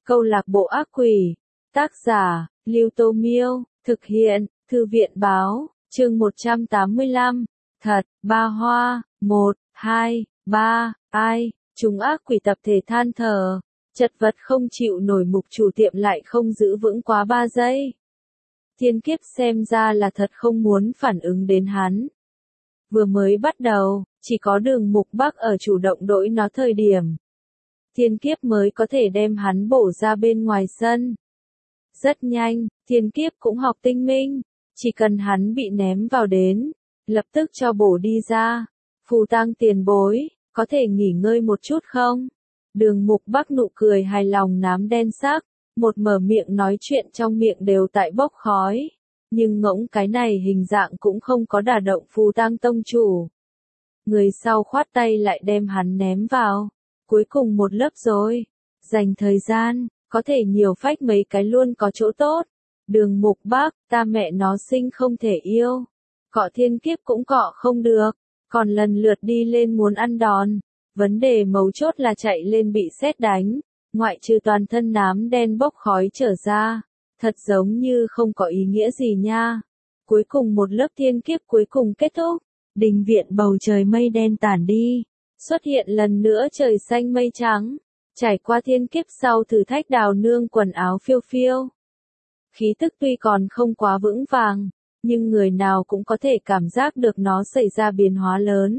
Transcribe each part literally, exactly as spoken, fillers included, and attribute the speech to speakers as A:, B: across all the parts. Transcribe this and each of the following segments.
A: Câu lạc bộ ác quỷ. Tác giả, Lưu Tô Miêu. Thực hiện, Thư viện Báo. Chương một trăm tám mươi lăm. Thật, ba hoa. Một, hai, ba, ai. Chúng ác quỷ tập thể than thở. Chật vật không chịu nổi, mục chủ tiệm lại không giữ vững quá ba giây. Thiên kiếp xem ra là thật không muốn phản ứng đến hắn. Vừa mới bắt đầu, chỉ có Đường Mục Bắc ở chủ động đỗi nó thời điểm. Thiên kiếp mới có thể đem hắn bổ ra bên ngoài sân. Rất nhanh, thiên kiếp cũng học tinh minh. Chỉ cần hắn bị ném vào đến, lập tức cho bổ đi ra. Phù Tang tiền bối, có thể nghỉ ngơi một chút không? Đường Mục Bắc nụ cười hài lòng nám đen sắc. Một mở miệng nói chuyện trong miệng đều tại bốc khói. Nhưng ngỗng cái này hình dạng cũng không có đả động Phù Tang tông chủ. Người sau khoát tay lại đem hắn ném vào. Cuối cùng một lớp rồi. Dành thời gian, có thể nhiều phách mấy cái luôn có chỗ tốt. Đường Mục Bắc, ta mẹ nó sinh không thể yêu. Cọ thiên kiếp cũng cọ không được. Còn lần lượt đi lên muốn ăn đòn. Vấn đề mấu chốt là chạy lên bị sét đánh. Ngoại trừ toàn thân nám đen bốc khói trở ra. Thật giống như không có ý nghĩa gì nha. Cuối cùng một lớp thiên kiếp cuối cùng kết thúc. Đình viện bầu trời mây đen tản đi. Xuất hiện lần nữa trời xanh mây trắng. Trải qua thiên kiếp sau thử thách Đào Nương quần áo phiêu phiêu. Khí tức tuy còn không quá vững vàng, nhưng người nào cũng có thể cảm giác được nó xảy ra biến hóa lớn.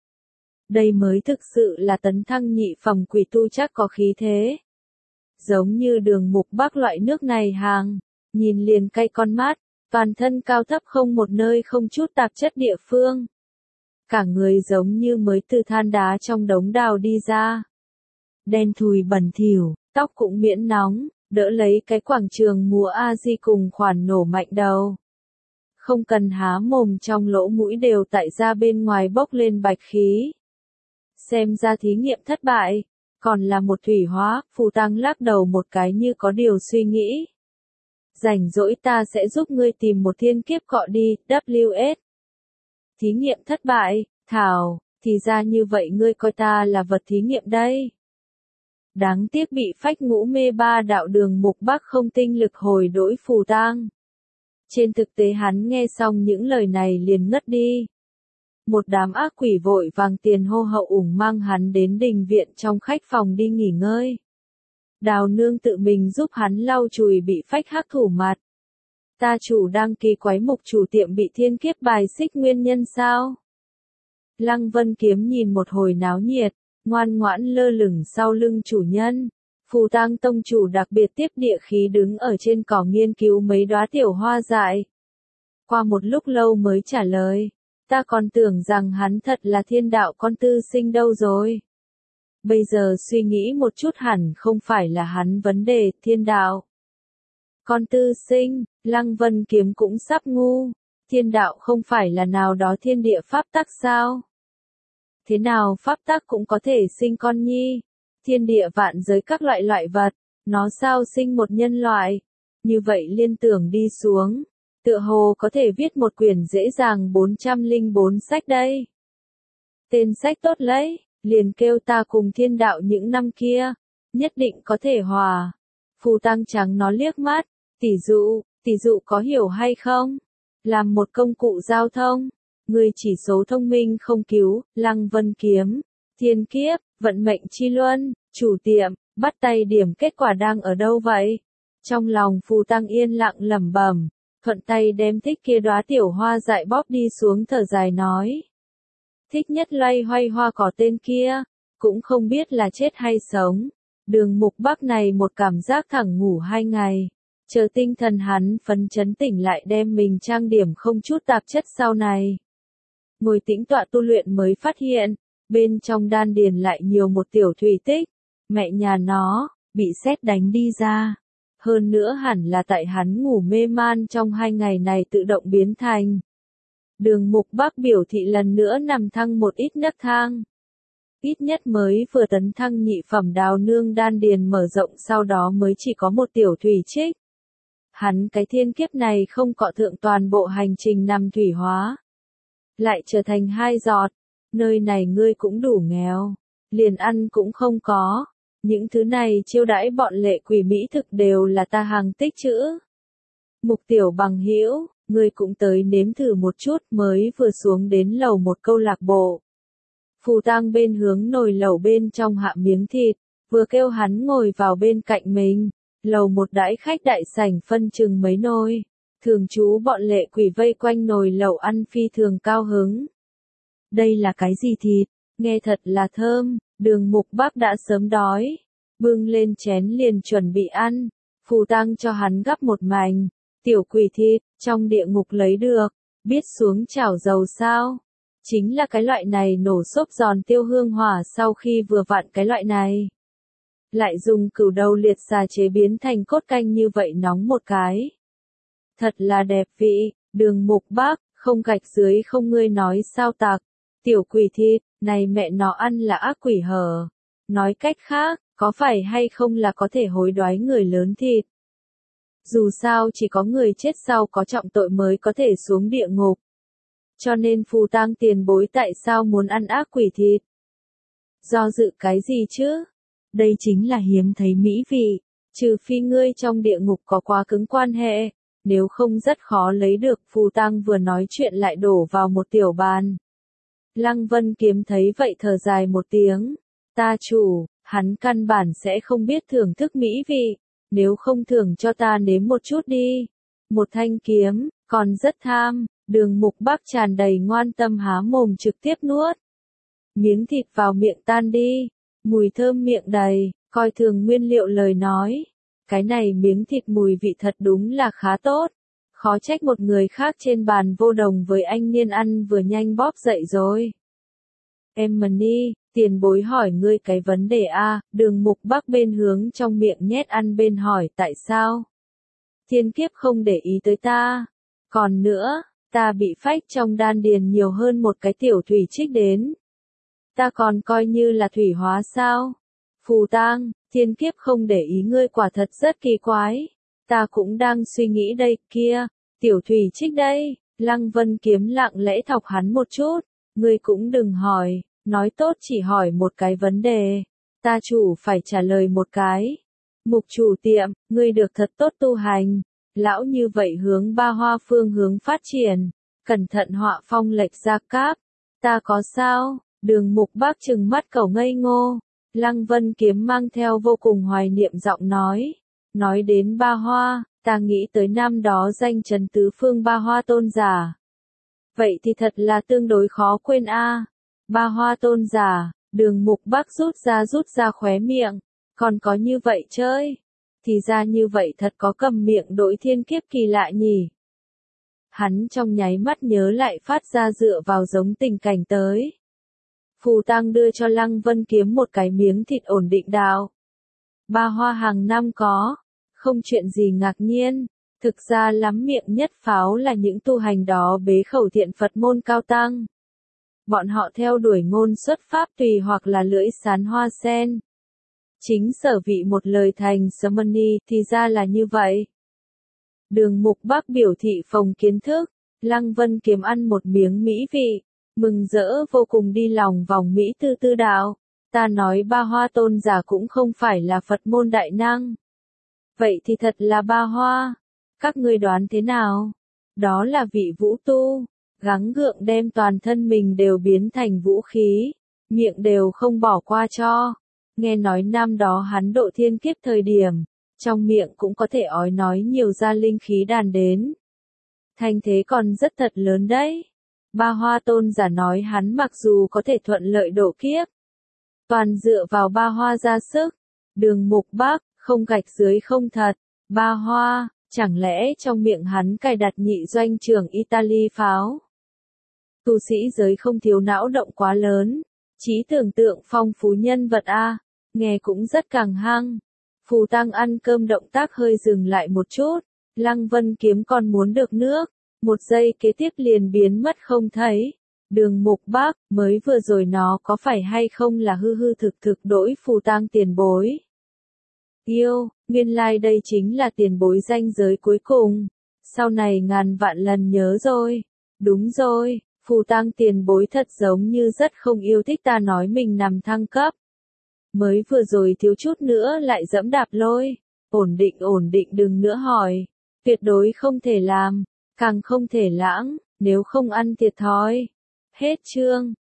A: Đây mới thực sự là tấn thăng nhị phẩm quỷ tu chắc có khí thế. Giống như Đường Mục Bắc loại nước này hàng, nhìn liền cay con mắt, toàn thân cao thấp không một nơi không chút tạp chất địa phương. Cả người giống như mới từ than đá trong đống đào đi ra. Đen thùi bẩn thỉu, tóc cũng miễn nóng, đỡ lấy cái quảng trường múa A-di cùng khoản nổ mạnh đầu. Không cần há mồm trong lỗ mũi đều tại ra bên ngoài bốc lên bạch khí. Xem ra thí nghiệm thất bại, còn là một thủy hóa. Phù Tang lắc đầu một cái như có điều suy nghĩ. Rảnh rỗi ta sẽ giúp ngươi tìm một thiên kiếp cọ đi, W S. Thí nghiệm thất bại, thảo, thì ra như vậy ngươi coi ta là vật thí nghiệm đây. Đáng tiếc bị phách ngũ mê ba đạo. Đường Mục Bắc không tinh lực hồi đỗi Phù Tang. Trên thực tế hắn nghe xong những lời này liền ngất đi. Một đám ác quỷ vội vàng tiền hô hậu ủng mang hắn đến đình viện trong khách phòng đi nghỉ ngơi. Đào Nương tự mình giúp hắn lau chùi bị phách hắc thủ mặt. Ta chủ đang kỳ quái mục chủ tiệm bị thiên kiếp bài xích nguyên nhân sao? Lăng Vân Kiếm nhìn một hồi náo nhiệt, ngoan ngoãn lơ lửng sau lưng chủ nhân. Phù Tang tông chủ đặc biệt tiếp địa khí đứng ở trên cỏ nghiên cứu mấy đóa tiểu hoa dại. Qua một lúc lâu mới trả lời. Ta còn tưởng rằng hắn thật là thiên đạo con tư sinh đâu rồi. Bây giờ suy nghĩ một chút hẳn không phải là hắn vấn đề, thiên đạo. Con tư sinh, Lăng Vân Kiếm cũng sắp ngu. Thiên đạo không phải là nào đó thiên địa pháp tắc sao? Thế nào pháp tắc cũng có thể sinh con nhi? Thiên địa vạn giới các loại loại vật, nó sao sinh một nhân loại? Như vậy liên tưởng đi xuống. Tựa hồ có thể viết một quyển dễ dàng bốn trăm lẻ bốn sách đây. Tên sách tốt lấy, liền kêu ta cùng thiên đạo những năm kia. Nhất định có thể hòa. Phù Tang trắng nó liếc mắt. Tỷ dụ, tỷ dụ có hiểu hay không? Làm một công cụ giao thông. Người chỉ số thông minh không cứu, Lăng Vân Kiếm. Thiên kiếp, vận mệnh chi luân, chủ tiệm, bắt tay điểm kết quả đang ở đâu vậy? Trong lòng Phù Tang yên lặng lẩm bẩm. Thuận tay đem thích kia đóa tiểu hoa dại bóp đi xuống thở dài nói. Thích nhất loay hoay hoa cỏ tên kia, cũng không biết là chết hay sống. Đường Mục Bắc này một cảm giác thẳng ngủ hai ngày. Chờ tinh thần hắn phấn chấn tỉnh lại đem mình trang điểm không chút tạp chất sau này. Ngồi tĩnh tọa tu luyện mới phát hiện, bên trong đan điền lại nhiều một tiểu thủy tích. Mẹ nhà nó, bị sét đánh đi ra. Hơn nữa hẳn là tại hắn ngủ mê man trong hai ngày này tự động biến thành. Đường Mục Bắc biểu thị lần nữa nằm thăng một ít nấc thang. Ít nhất mới vừa tấn thăng nhị phẩm. Đào Nương đan điền mở rộng sau đó mới chỉ có một tiểu thủy trích. Hắn cái thiên kiếp này không cọ thượng toàn bộ hành trình nằm thủy hóa. Lại trở thành hai giọt. Nơi này ngươi cũng đủ nghèo. Liền ăn cũng không có. Những thứ này chiêu đãi bọn lệ quỷ mỹ thực đều là ta hàng tích trữ. Mục Tiểu bằng hữu, ngươi cũng tới nếm thử một chút, mới vừa xuống đến lầu một câu lạc bộ. Phù Tang bên hướng nồi lẩu bên trong hạ miếng thịt, vừa kêu hắn ngồi vào bên cạnh mình. Lầu một đãi khách đại sảnh phân chừng mấy nồi. Thường trú bọn lệ quỷ vây quanh nồi lẩu ăn phi thường cao hứng. Đây là cái gì thịt? Nghe thật là thơm. Đường Mục Bác đã sớm đói. Bưng lên chén liền chuẩn bị ăn. Phù Tang cho hắn gắp một mảnh. Tiểu quỷ thịt, trong địa ngục lấy được. Biết xuống chảo dầu sao? Chính là cái loại này nổ xốp giòn tiêu hương hỏa sau khi vừa vặn cái loại này. Lại dùng cửu đầu liệt xà chế biến thành cốt canh như vậy nóng một cái. Thật là đẹp vị, Đường Mục Bác, không gạch dưới không ngươi nói sao tặc. Tiểu quỷ thịt, này mẹ nó ăn là ác quỷ hở. Nói cách khác, có phải hay không là có thể hối đoái người lớn thịt. Dù sao chỉ có người chết sau có trọng tội mới có thể xuống địa ngục. Cho nên Phù Tang tiền bối tại sao muốn ăn ác quỷ thịt? Do dự cái gì chứ? Đây chính là hiếm thấy mỹ vị, trừ phi ngươi trong địa ngục có quá cứng quan hệ, nếu không rất khó lấy được. Phù Tang vừa nói chuyện lại đổ vào một tiểu bàn. Lăng Vân Kiếm thấy vậy thở dài một tiếng, ta chủ, hắn căn bản sẽ không biết thưởng thức mỹ vị, nếu không thưởng cho ta nếm một chút đi. Một thanh kiếm, còn rất tham. Đường Mục Bác tràn đầy ngoan tâm há mồm trực tiếp nuốt. Miếng thịt vào miệng tan đi, mùi thơm miệng đầy, coi thường nguyên liệu lời nói. Cái này miếng thịt mùi vị thật đúng là khá tốt. Khó trách một người khác trên bàn vô đồng với anh niên ăn vừa nhanh bóp dậy rồi. Em Mani, tiền bối hỏi ngươi cái vấn đề a. Đường Mục Bác bên hướng trong miệng nhét ăn bên hỏi tại sao? Thiên kiếp không để ý tới ta. Còn nữa, ta bị phách trong đan điền nhiều hơn một cái tiểu thủy trích đến. Ta còn coi như là thủy hóa sao? Phù Tang, thiên kiếp không để ý ngươi quả thật rất kỳ quái. Ta cũng đang suy nghĩ đây, kia, tiểu thủy trích đây. Lăng Vân Kiếm lặng lẽ thọc hắn một chút. Ngươi cũng đừng hỏi, nói tốt chỉ hỏi một cái vấn đề. Ta chủ phải trả lời một cái. Mục chủ tiệm, ngươi được thật tốt tu hành. Lão như vậy hướng Ba Hoa phương hướng phát triển, cẩn thận họa phong lệch ra cáp. Ta có sao? Đường Mục Bác trừng mắt cẩu ngây ngô. Lăng Vân Kiếm mang theo vô cùng hoài niệm giọng nói. Nói đến Ba Hoa, ta nghĩ tới năm đó danh chấn tứ phương Ba Hoa tôn giả. Vậy thì thật là tương đối khó quên a. Ba Hoa tôn giả, Đường Mục Bác rút ra rút ra khóe miệng. Còn có như vậy chơi? Thì ra như vậy thật có cầm miệng đổi thiên kiếp kỳ lạ nhỉ. Hắn trong nháy mắt nhớ lại phát ra dựa vào giống tình cảnh tới. Phù Tang đưa cho Lăng Vân Kiếm một cái miếng thịt ổn định đạo. Ba Hoa hàng năm có, không chuyện gì ngạc nhiên. Thực ra lắm miệng nhất pháo là những tu hành đó bế khẩu thiện Phật môn cao tăng. Bọn họ theo đuổi ngôn xuất pháp tùy hoặc là lưỡi sán hoa sen. Chính sở vị một lời thành Samani thì ra là như vậy. Đường Mục Bác biểu thị phồng kiến thức, Lăng Vân Kiếm ăn một miếng mỹ vị, mừng rỡ vô cùng đi lòng vòng Mỹ tư tư đạo. Ta nói Ba Hoa tôn giả cũng không phải là Phật môn đại năng. Vậy thì thật là Ba Hoa. Các ngươi đoán thế nào? Đó là vị vũ tu, gắng gượng đem toàn thân mình đều biến thành vũ khí, miệng đều không bỏ qua cho. Nghe nói năm đó hắn độ thiên kiếp thời điểm, trong miệng cũng có thể ói nói nhiều ra linh khí đàn đến. Thành thế còn rất thật lớn đấy. Ba Hoa tôn giả nói hắn mặc dù có thể thuận lợi độ kiếp, toàn dựa vào Ba Hoa ra sức. Đường Mục Bác, không gạch dưới không thật. Ba Hoa, chẳng lẽ trong miệng hắn cài đặt nhị doanh trưởng Italy pháo? Tu sĩ giới không thiếu não động quá lớn, trí tưởng tượng phong phú nhân vật a, nghe cũng rất càng hăng. Phù Tang ăn cơm động tác hơi dừng lại một chút, Lăng Vân Kiếm còn muốn được nước, một giây kế tiếp liền biến mất không thấy. Đường Mục Bác, mới vừa rồi nó có phải hay không là hư hư thực thực đổi Phù Tang tiền bối? Yêu, nguyên lai like đây chính là tiền bối danh giới cuối cùng. Sau này ngàn vạn lần nhớ rồi. Đúng rồi, Phù Tang tiền bối thật giống như rất không yêu thích ta nói mình nằm thăng cấp. Mới vừa rồi thiếu chút nữa lại dẫm đạp lôi. Ổn định ổn định đừng nữa hỏi. Tuyệt đối không thể làm, càng không thể lãng, nếu không ăn thiệt thòi. Hết chương.